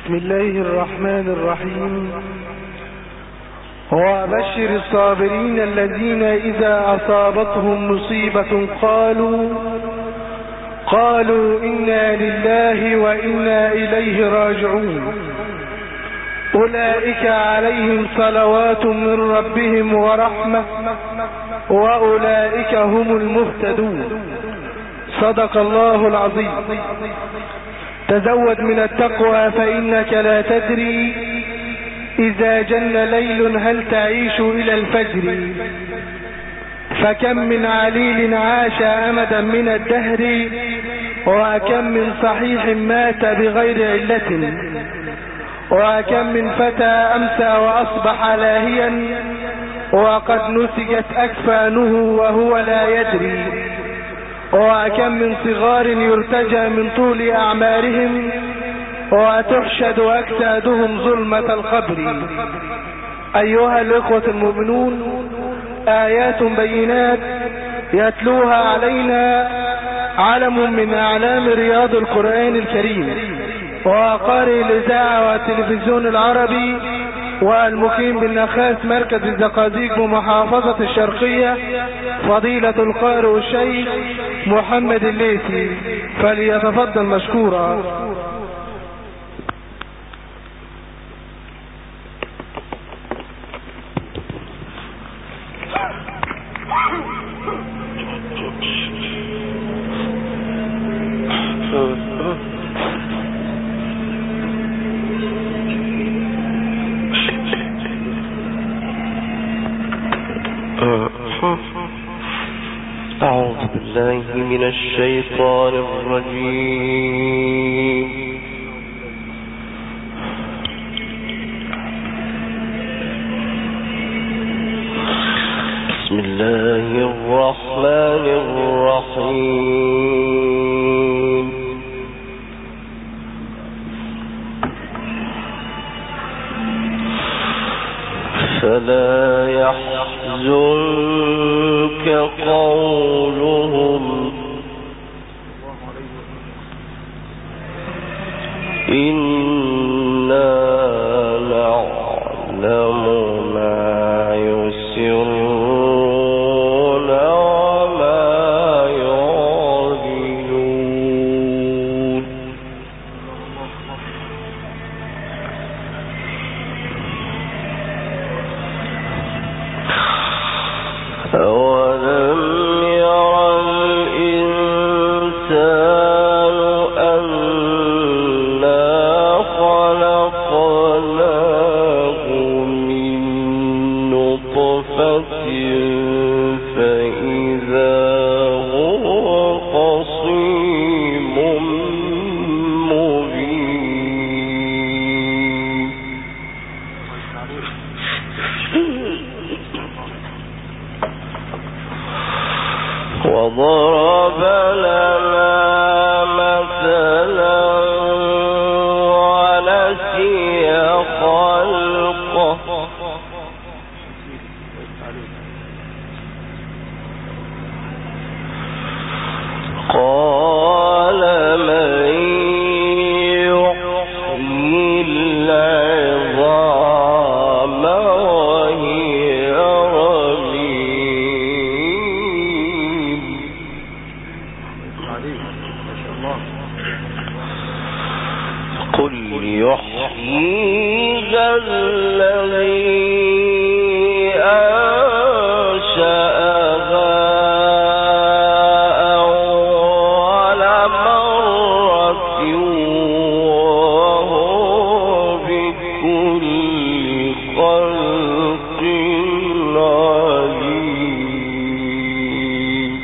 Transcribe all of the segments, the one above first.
بسم الله الرحمن الرحيم. وبشر الصابرين الذين إذا أصابتهم مصيبة قالوا إنا لله وإنا إليه راجعون أولئك عليهم صلوات من ربهم ورحمة وأولئك هم المهتدون. صدق الله العظيم. تزود من التقوى فإنك لا تدري إذا جن ليل هل تعيش إلى الفجر، فكم من عليل عاش أمدا من الدهر، وكم من صحيح مات بغير علة، وكم من فتى أمسى وأصبح لاهيا وقد نسجت أكفانه وهو لا يدري، وكم من صغار يرتجى من طول أعمارهم وتحشد أجسادهم ظلمة القبر. أيها الإخوة المؤمنون، آيات بينات يتلوها علينا علم من أعلام رياض القرآن الكريم، وقارئ الإذاعة والتلفزيون العربي والمقيم بالنخاس مركز الزقازيق بمحافظة الشرقية، فضيلة القارئ الشيخ محمد الليثي، فليتفضل مشكورا. أعوذ بالله من الشيطان الرجيم. بسم الله الرحمن الرحيم. فلا يحزنك قولهم إنا نعلم ما يسرون وما يعلنون. أولم ير الإنسان أنا خلقناه من نطفة فإذا هو خصيم مبين. وضرب لنا مثلا ونسي خلقه قال من يحيي العظام وهي رميم. قل يحييها الذي أنشأها أول مرة وهو بكل خلق عليم.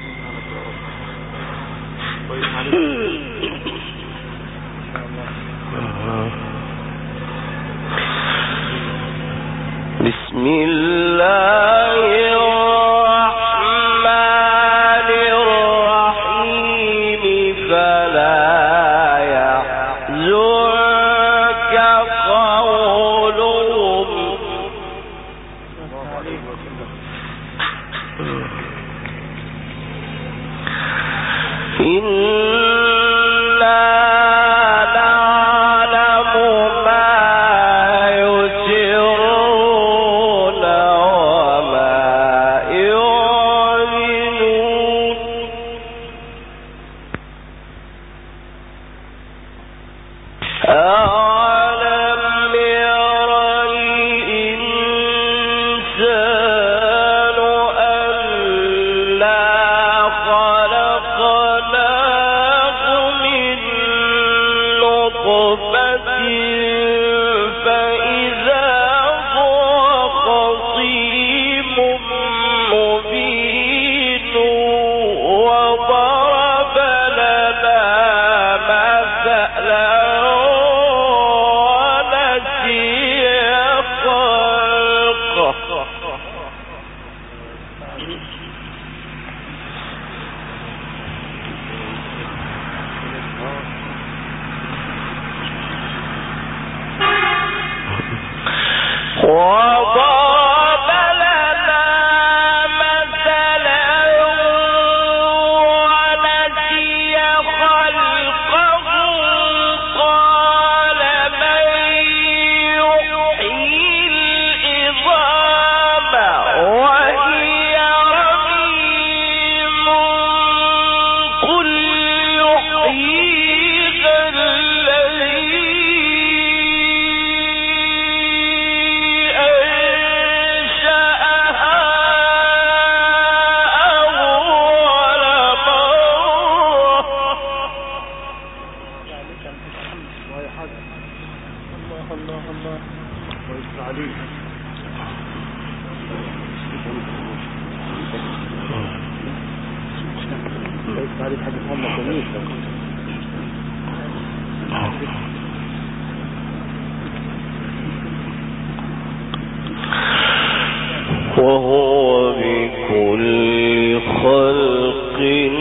بسم الله الرحمن الرحيم. فلا يحزنك قولهم إنا نعلم وهو بكل خلق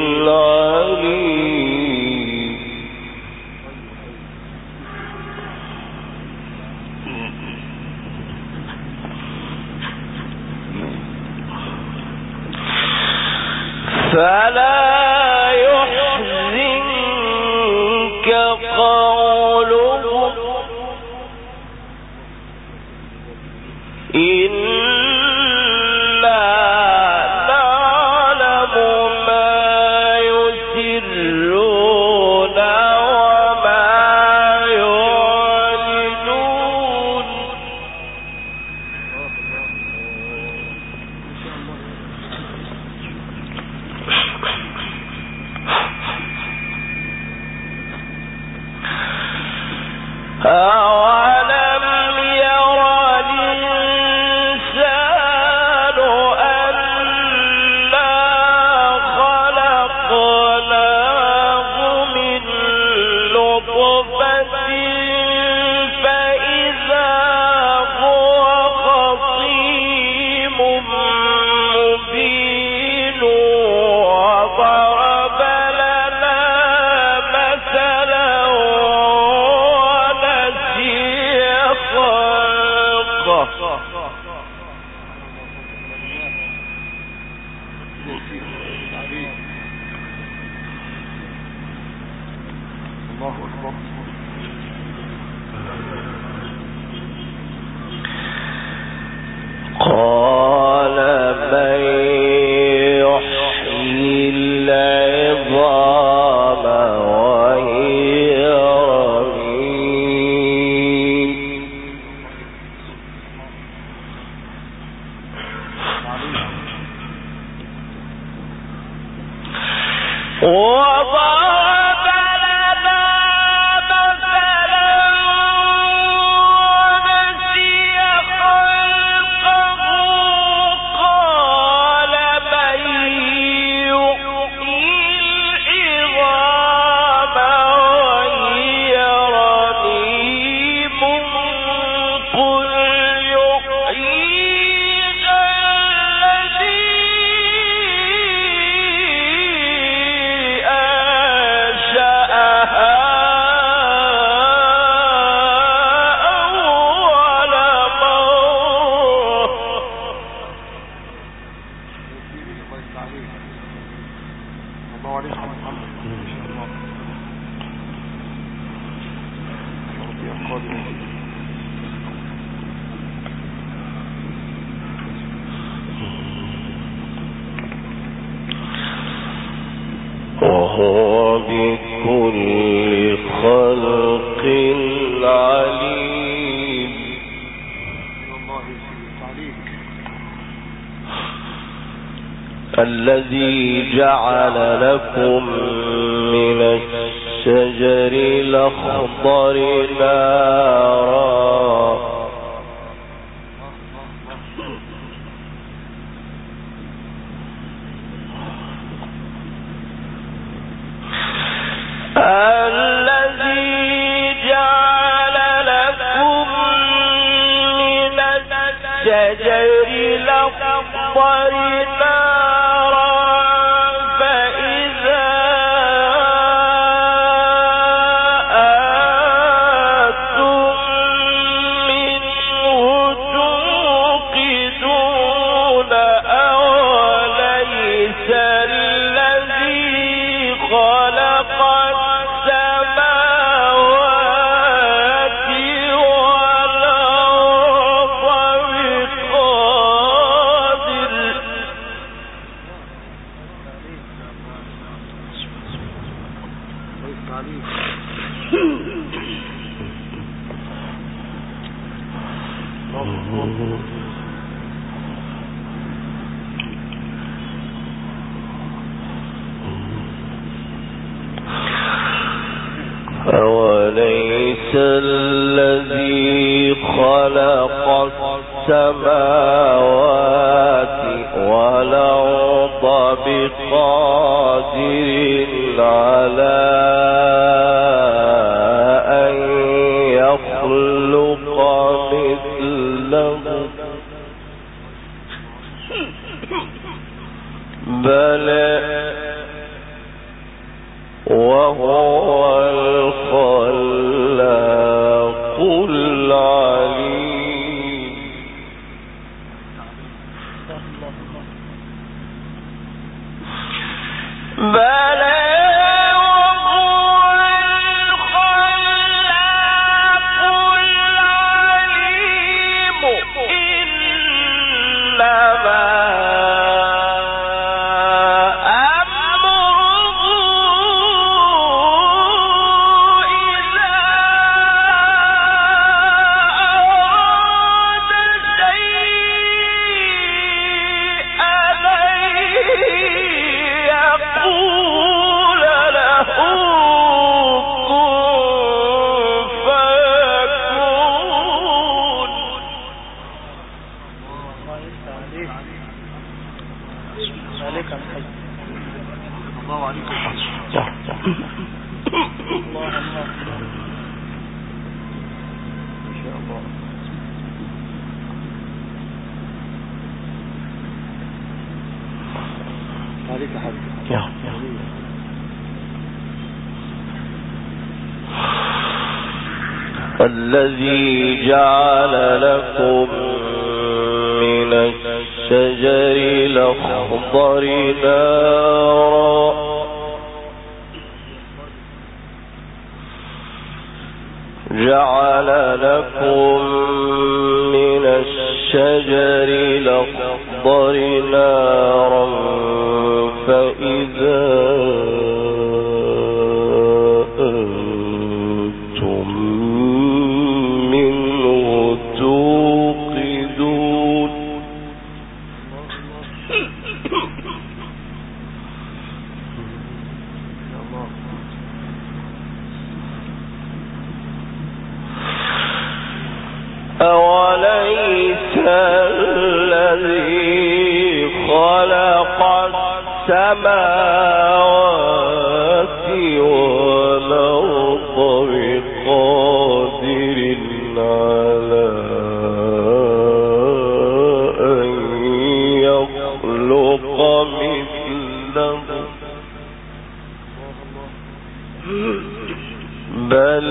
عليم. فلا يحزنك قولهم قال من يحيي العظام وهي رميم وضرب لنا مثلا ونسي خلقه قال من يحيي العظام وهي رميم قل يحييها الذي أنشأها أول مرة وهو بكل خلق عليم. الذي جعل لكم من الشجر الأخضر نارا الشجر الأخضر نارا فإذا آتم منه توقدون أوليس الذي خلق السماوات والأرض أوليس الذي خلق السماوات والأرض بقادر على أن يخلق مثله بل وهو الخلاق العليم بل الذي جعل لكم من الشجر الأخضر نارا جعل لكم من الشجر الأخضر نارا فإذا أوليس الذي خلق السماوات والأرض بقادر على أن يخلق مثله بل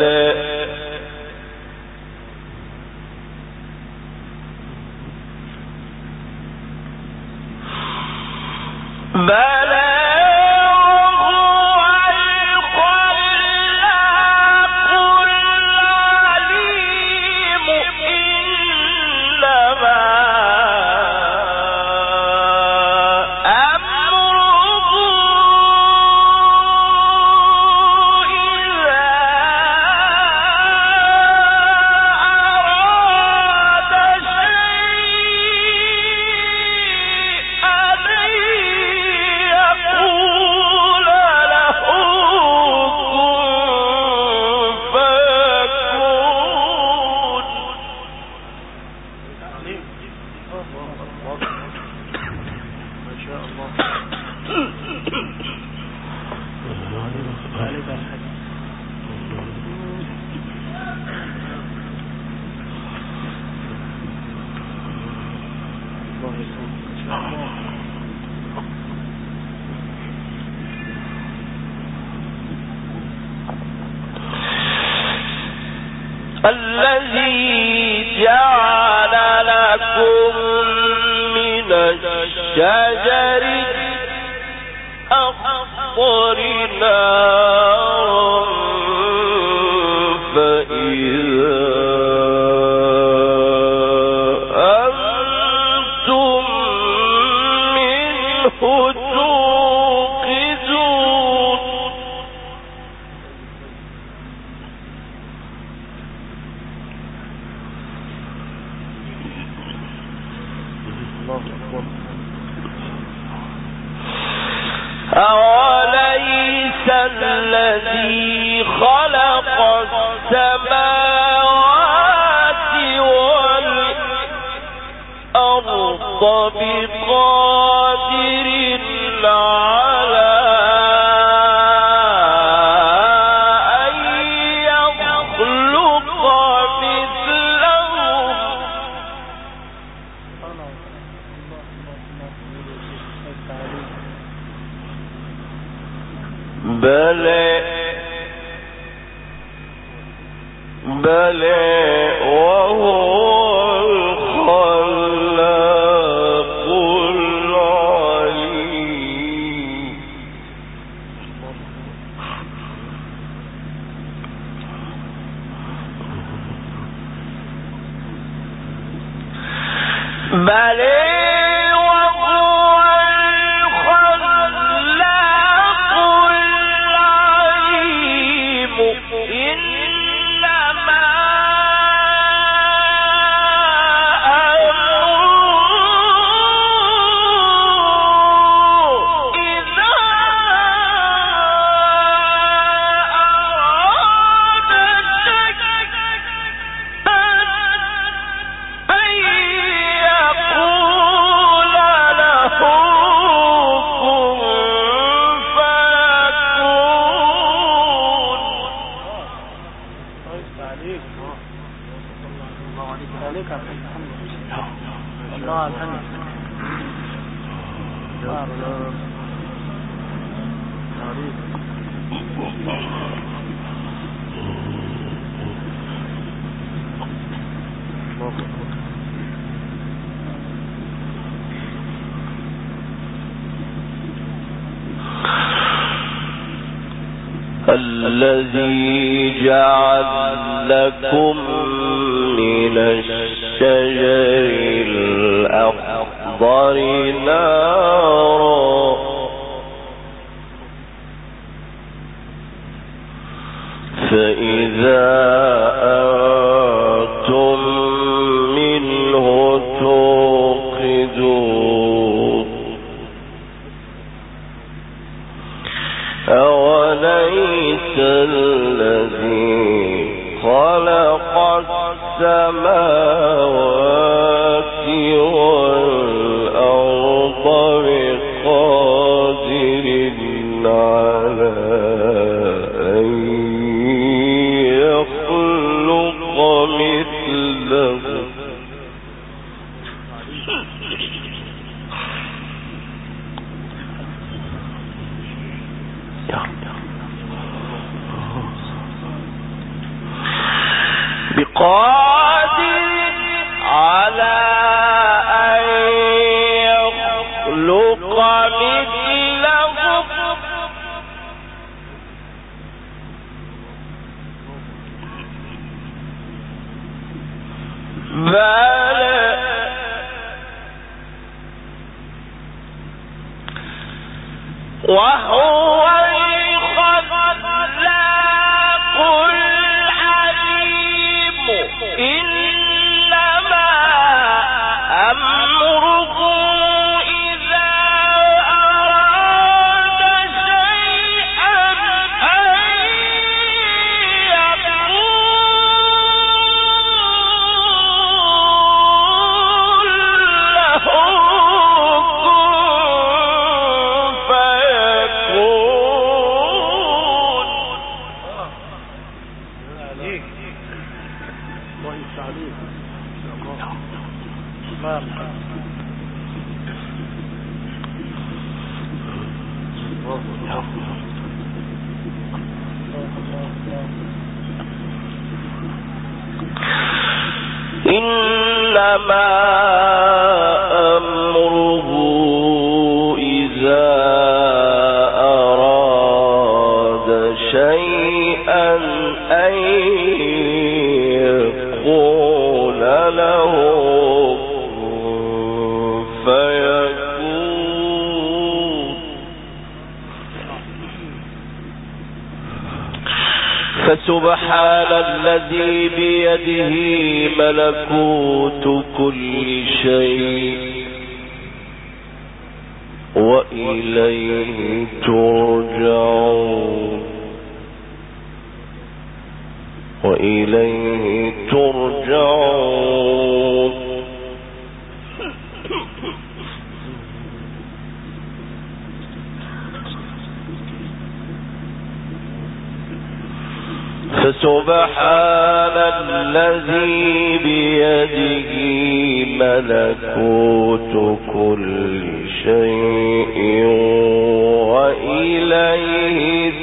الذي جعل لكم من الشجر الأخضر نارا فإذا أنتم منه توقدون أوليس الذي خلق السماوات والأرض بقادر على بل وهو الخلاق العليم بل الذي جعل لكم من الشجر الأخضر نارا فإذا أنتم منه توقدون أوليس الذي خلق السماوات والأرض بقادر على أن يخلق مثله بقادر على أن يخلق مثله بل وهو الخلاق العليم إنما أمره إذا أراد شيئا أن يقول له إنما أمره إذا أراد شيئا أن يقول له فيكون فسبحان الذي بيده ملكوت كل شيء وإليه ترجعون وإليه ترجعون فسبحان الذي بيده ملكوت كل شيء وإليه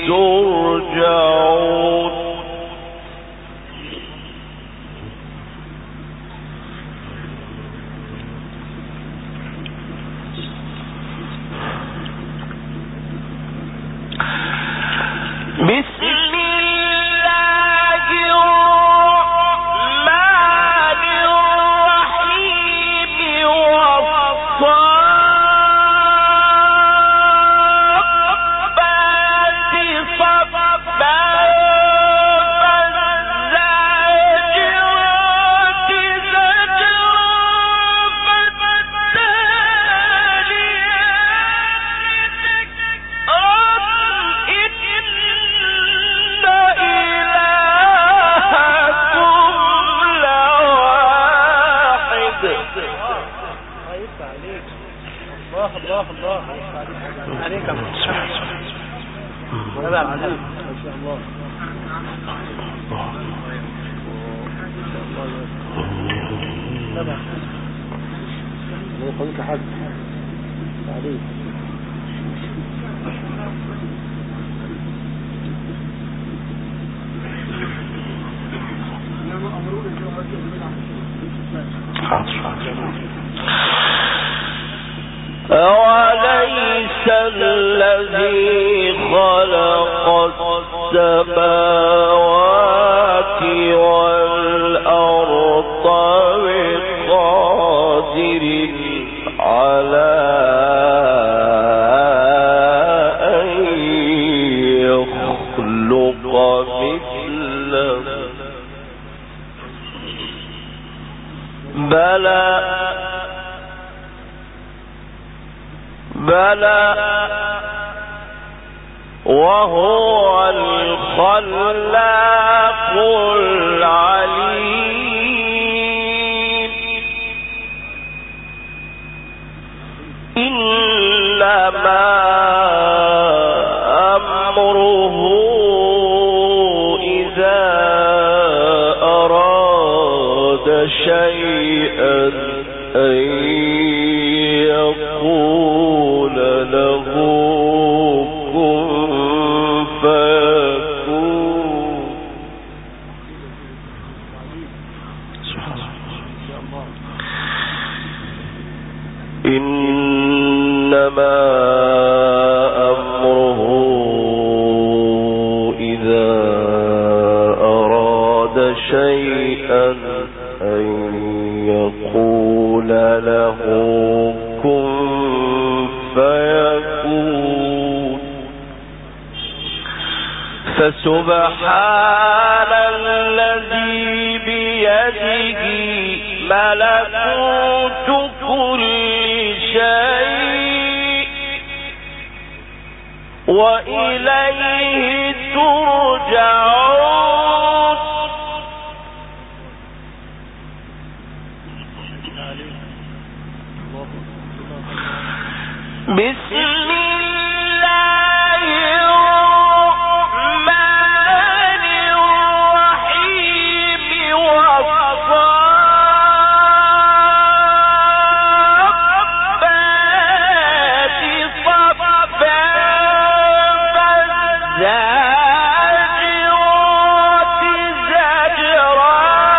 الله الله الله عليك يا محمد. هذا العزيز ما شاء الله. الله يخليك حاج عليك. أوليس الذي خلق السماوات والأرض بقادر على أن يخلق مثله بلى وهو الخلاق العليم إنما أمره إذا أراد شيئا أن يقول له كن فيكون. إنما أمره إذا أراد شيئا أن يقول له كن فيكون. فسبحان الذي بيده ملكوت كل شيء وإليه ترجعون. بسم الله الرحمن الرحيم والصافات صفا فالزاجرات زجرا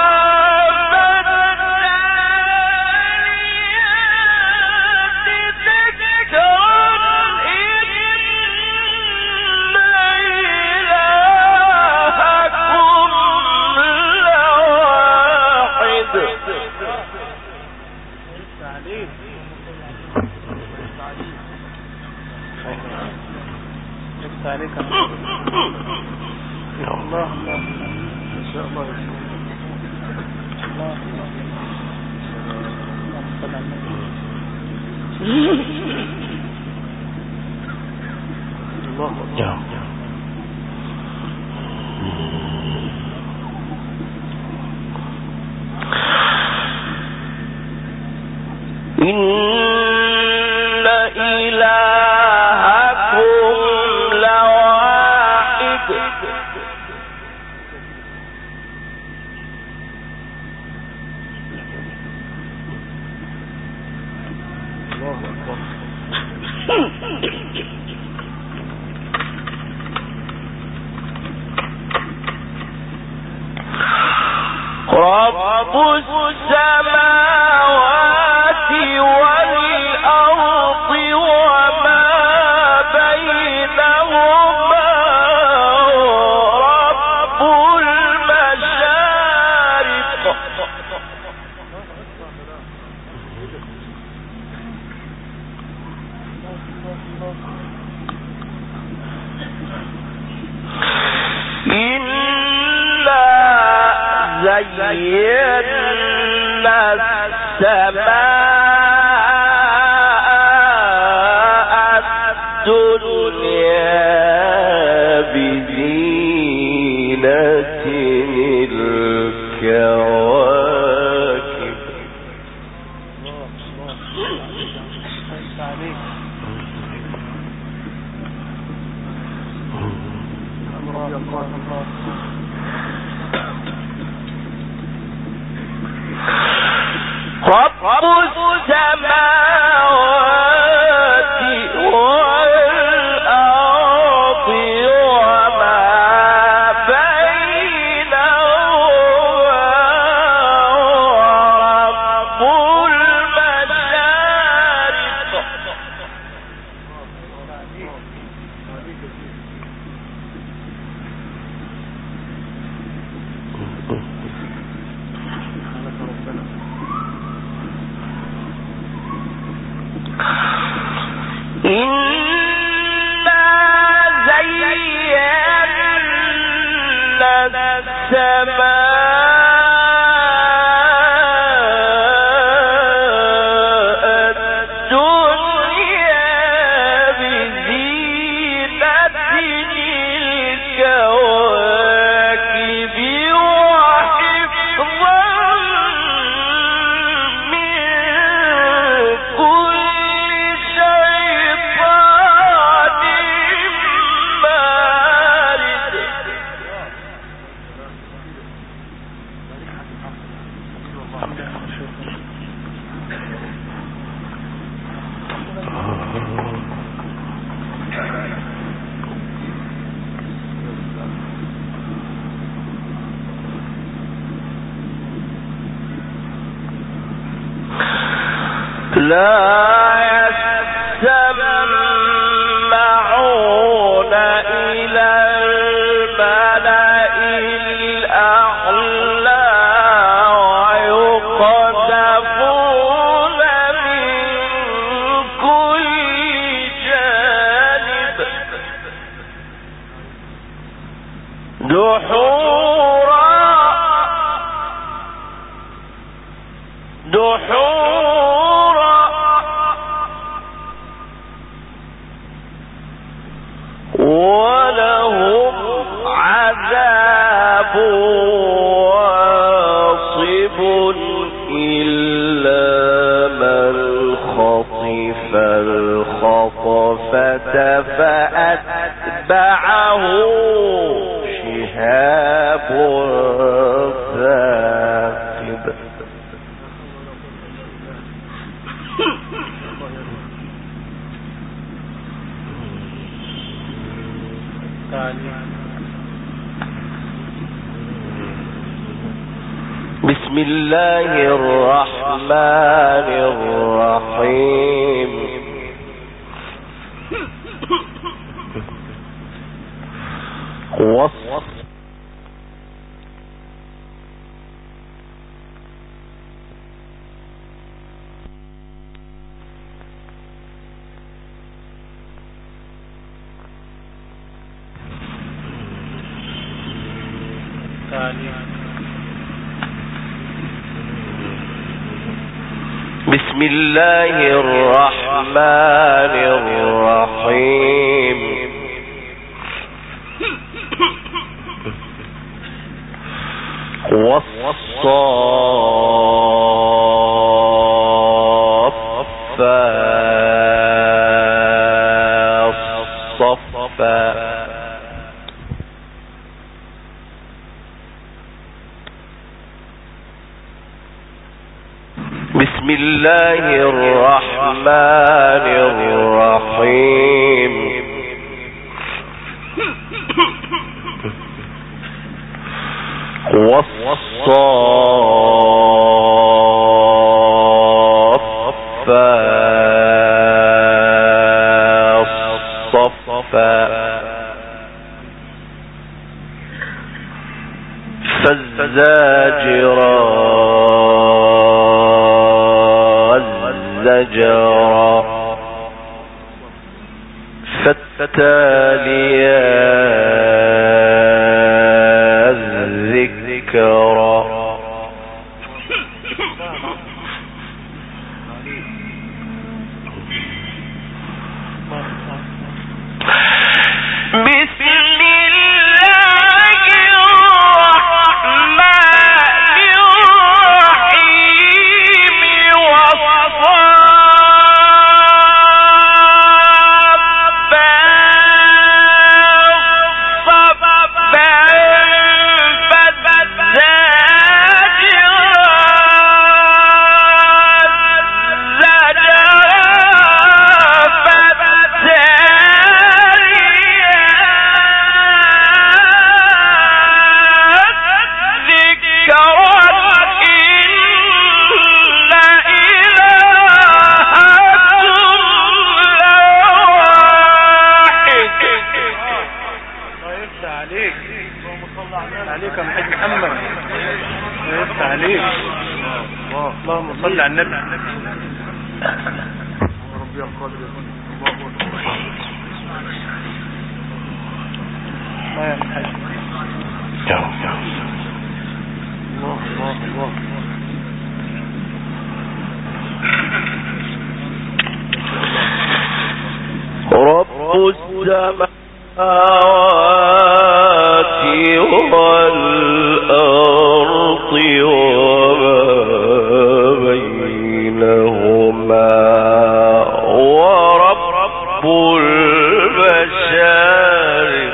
عليك الله الله ما شاء الله الله الله الله. إن إلهكم لواحد الله أكبر. رب السماوات والأرض وما بينهما رب المشارق إنا زينا السماء الدنيا بزينة الكواكب بسم الله الرحمن الرحيم بسم الله الرحمن الرحيم والصافات صفا بسم الله الرحمن الرحيم والصافات صفا فالزاجرات زجرا فالتاليات ذكرا عليك. اللهم صل على النبي. ربي القادر. الله يا محمد. الله الله الله. رب السماوات والأرض وما بينهما ورب المشارق.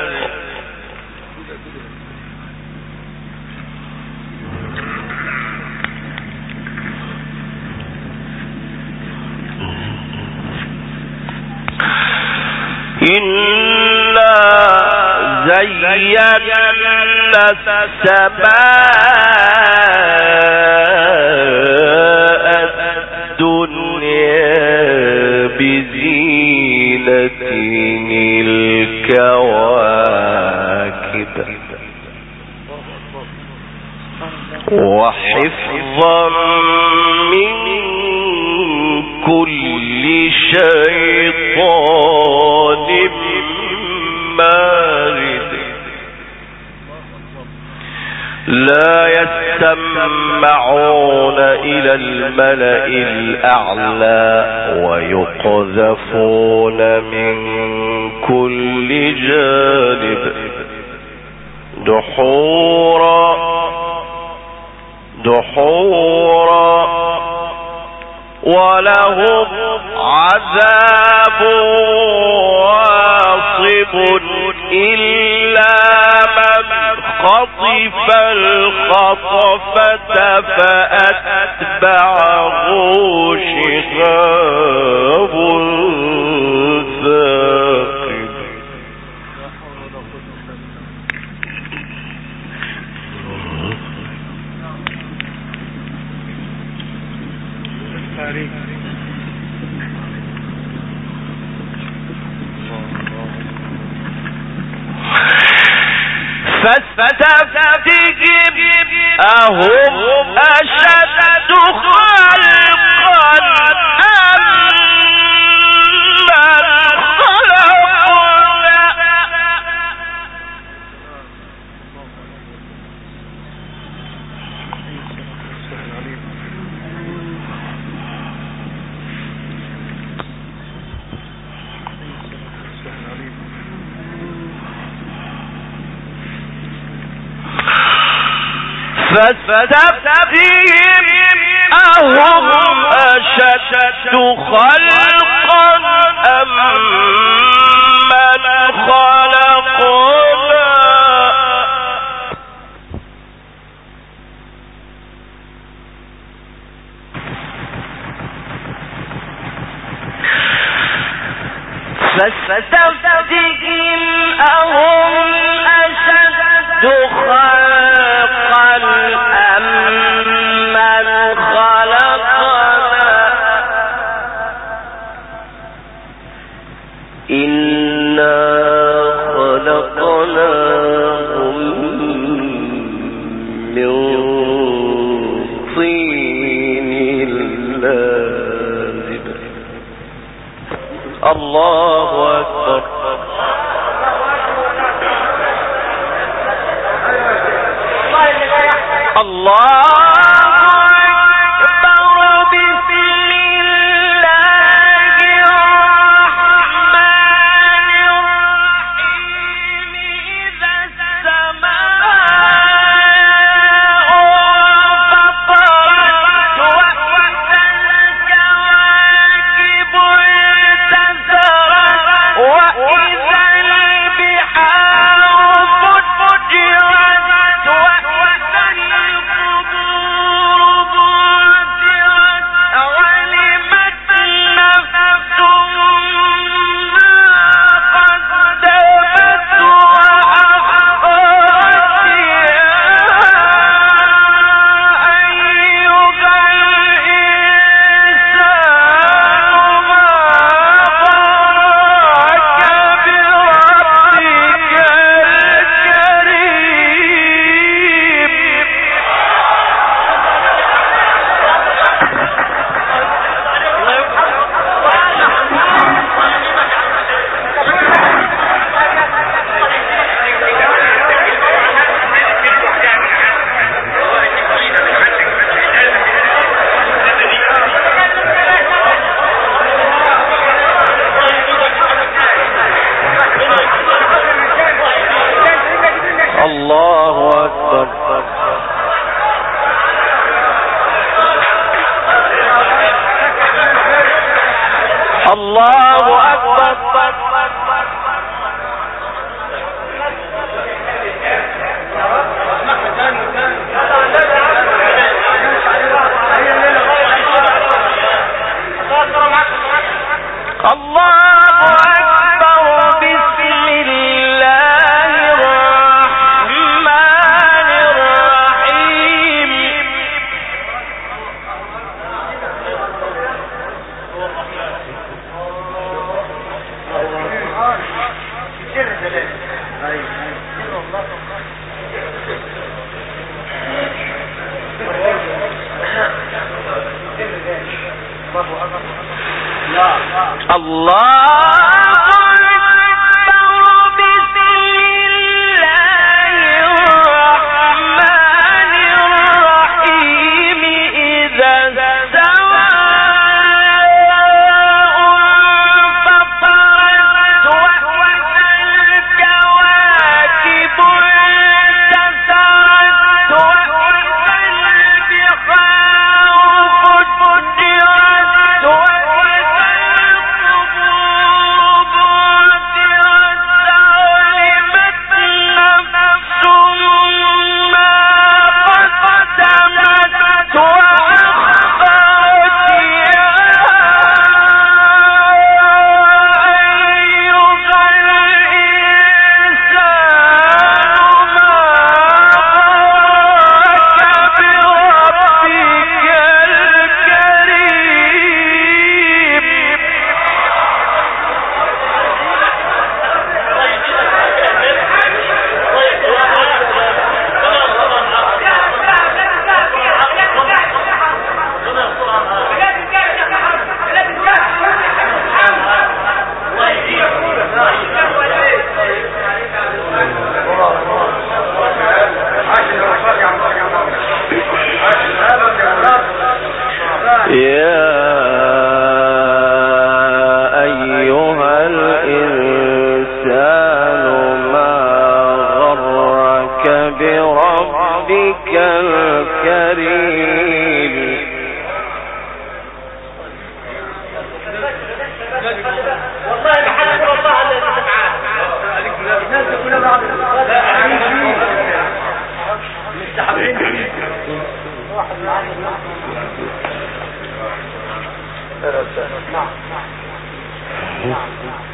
إنا زينا السماء الدنيا بزينة الكواكب وحفظا من كل شيطان مارد. لا يستمعون إلى الملأ الأعلى ويقذفون من كل جانب دحورا ولهم عذاب واصب إلا من خطف الخطفة فأتبعه شهاب ثاقب. فاستفتهم أهم أشد خلقا أم من خلقنا فاستفتهم أهم أشد خلقا أم من خلقنا فاستفتهم أهم أشد خلقا أم من خلقنا إنا خلقناهم من طين لازب. الله أكبر. الله البحار فجرت وإذا القبور الله أكبر. الله أكبر. بربك الكريم. والله بحلف والله الذي سمعان الناس كلها بعض مستحبين واحد معنا نعم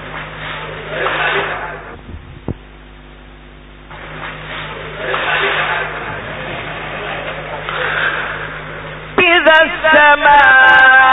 إذا السماء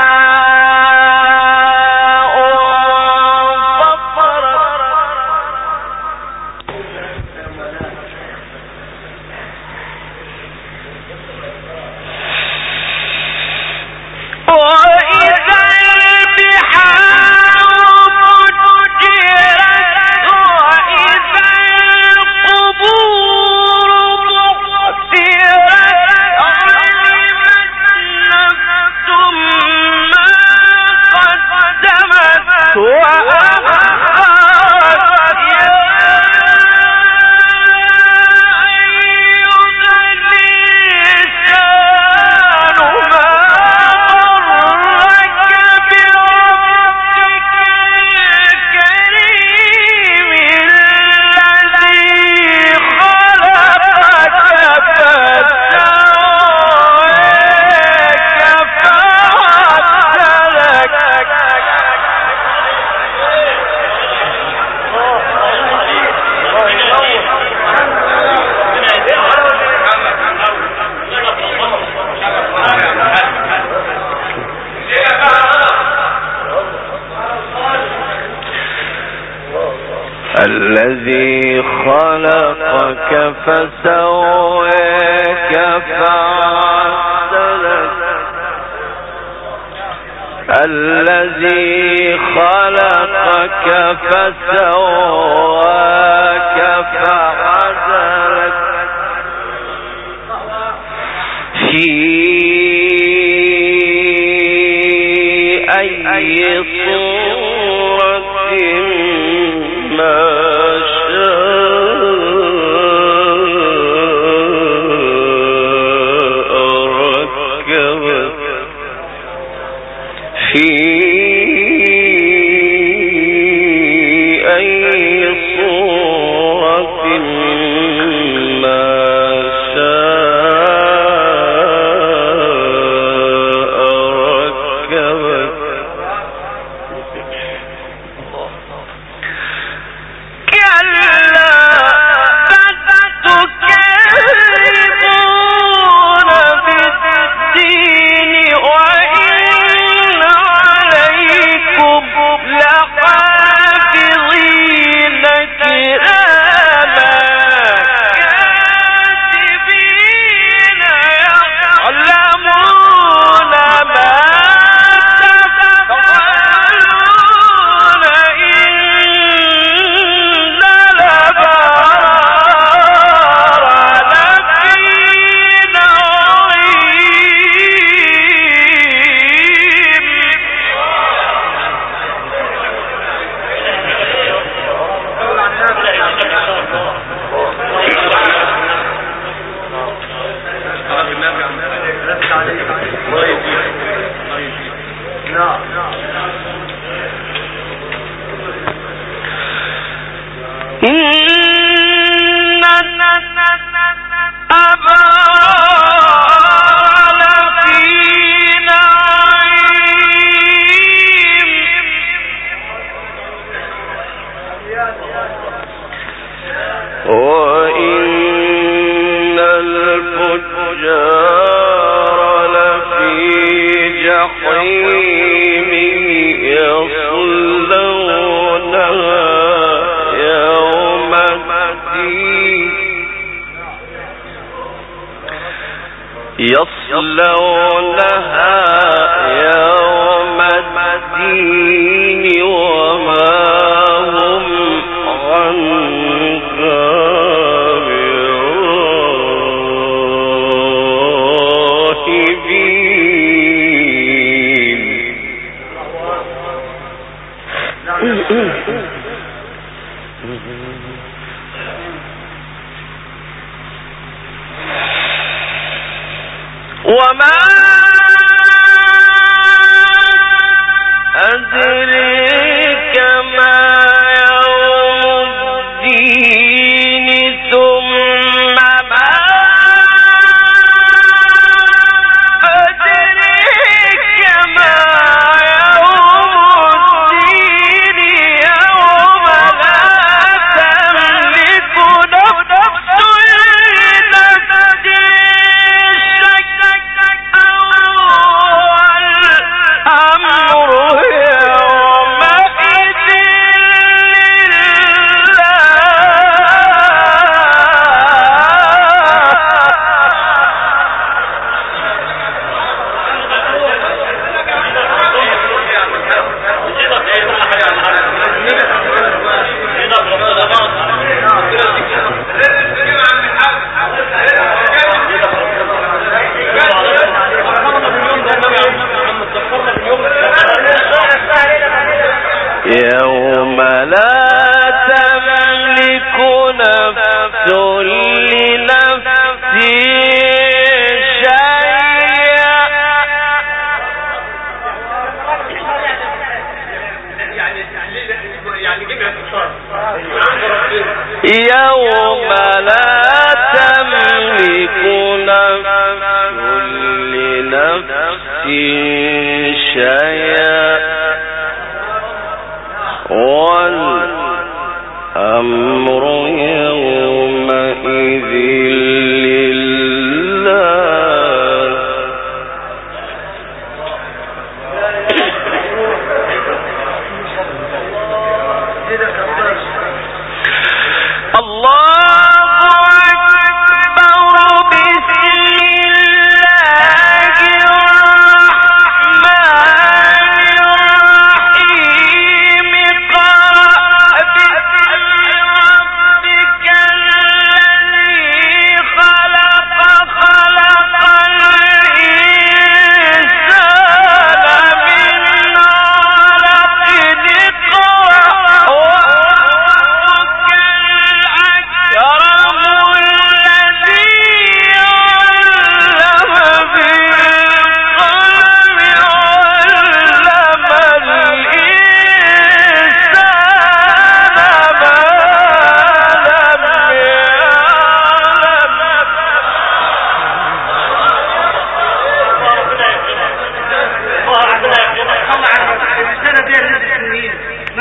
الذي خلقك فسواك فعدلك الذي خلقك فسواك فعدلك في أي صورة ما شاء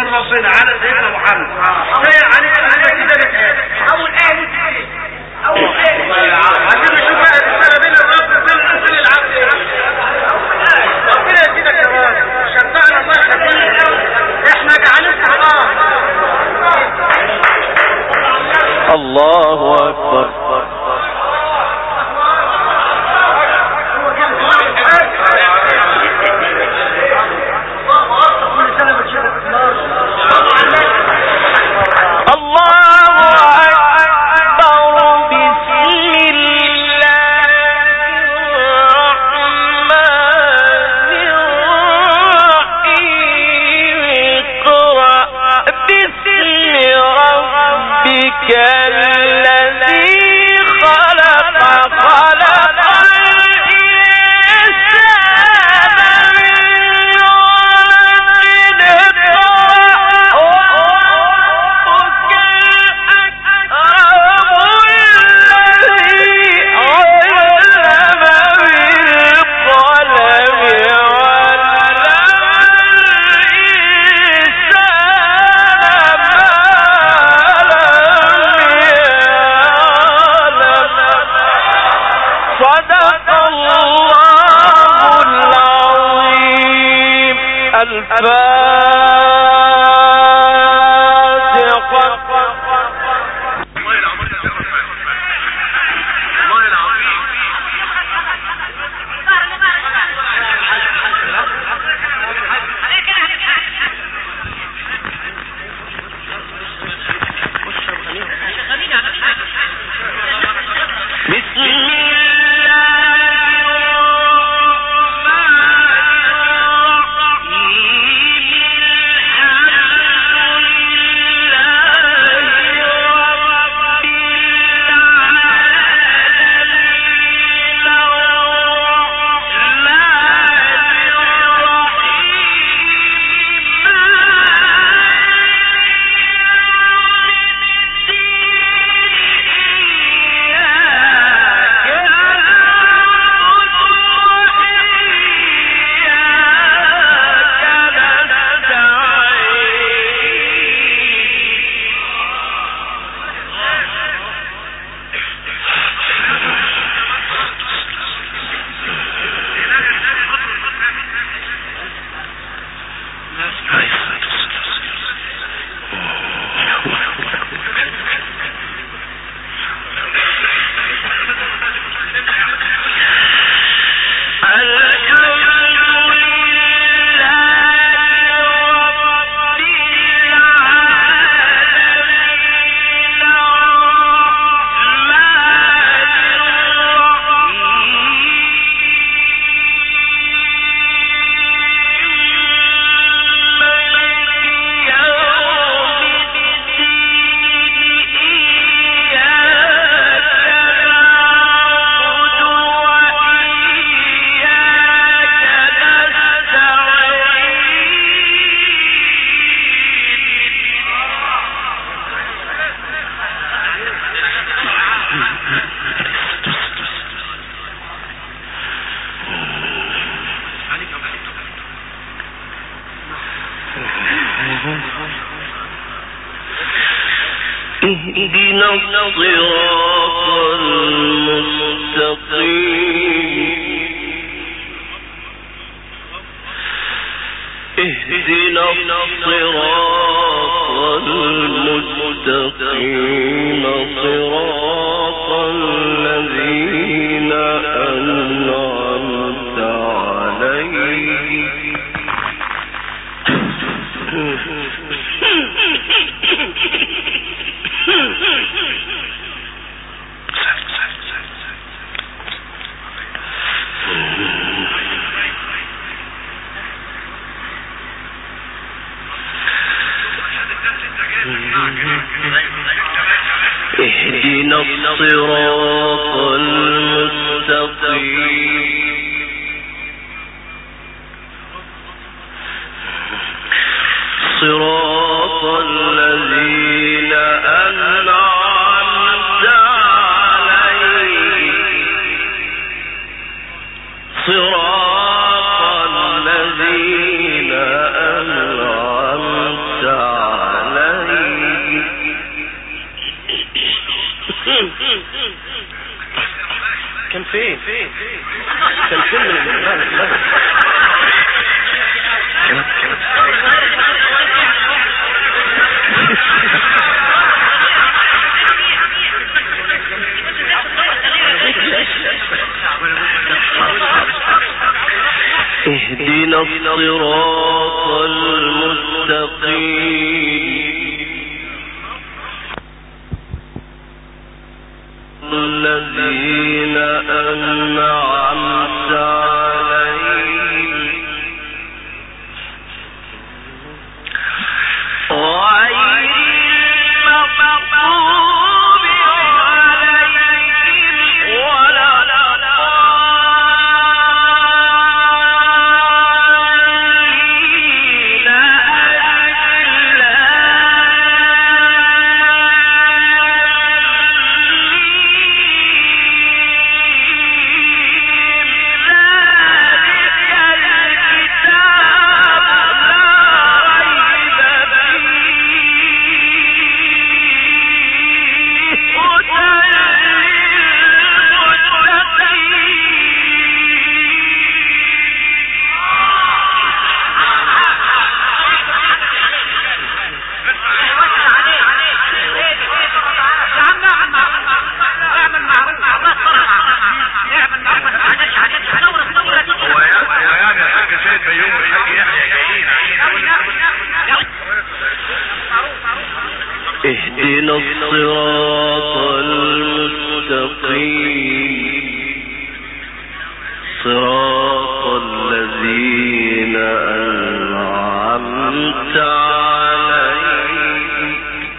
ربنا على سيدنا محمد جاي عليه كده اول ايه عشان نشوف بقى الرساله بين الرب وبين العبد ربنا يزيدك يا راجل شفعنا الله يخليك احنا جعلنا الله أكبر. اهدنا الصراط المستقيم اهدنا الصراط المستقيم صراط الذين أنعمت عليهم اهدنا الصراط المستقيم صراط الذين أنعمت عليهم صراط الذين أنعمت عليهم فين كان فين من الإيمان اهدنا الصراط المستقيم الذين أنعمت عليهم غير المغضوب عليهم ولا اهدنا الصراط المستقيم صراط الذين أنعمت عليهم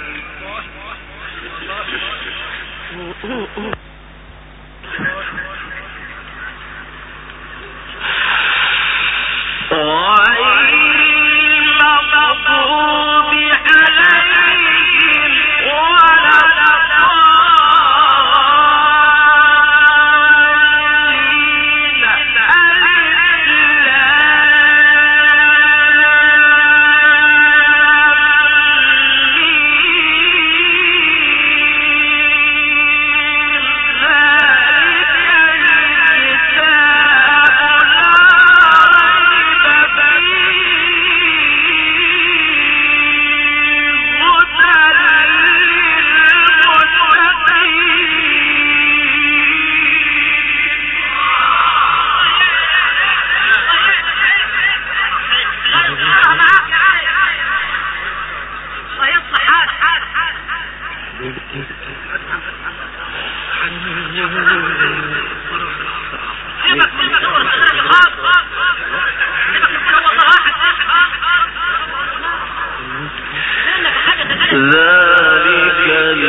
ذلك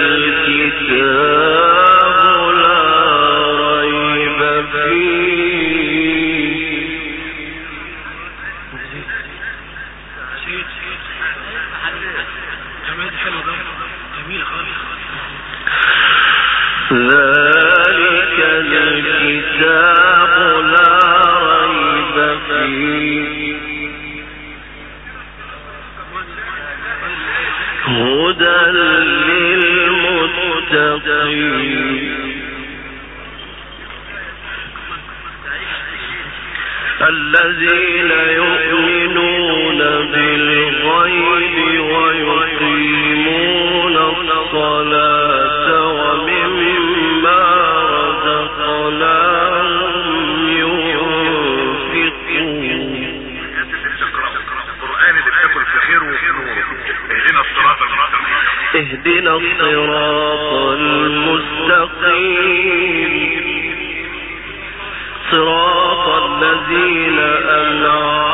الكتاب لا ريب فيه ذلك الكتاب لا ريب فيه هدى للمتقين الذين يؤمنون بالغيب ويقيمون الصلاة ومما رزقناهم ينفقون. القرآن اللي بتاكل في خير وفي نور. اهدنا الصراط المستقيم. اهدنا الصراط المستقيم صراط الذين أنعمت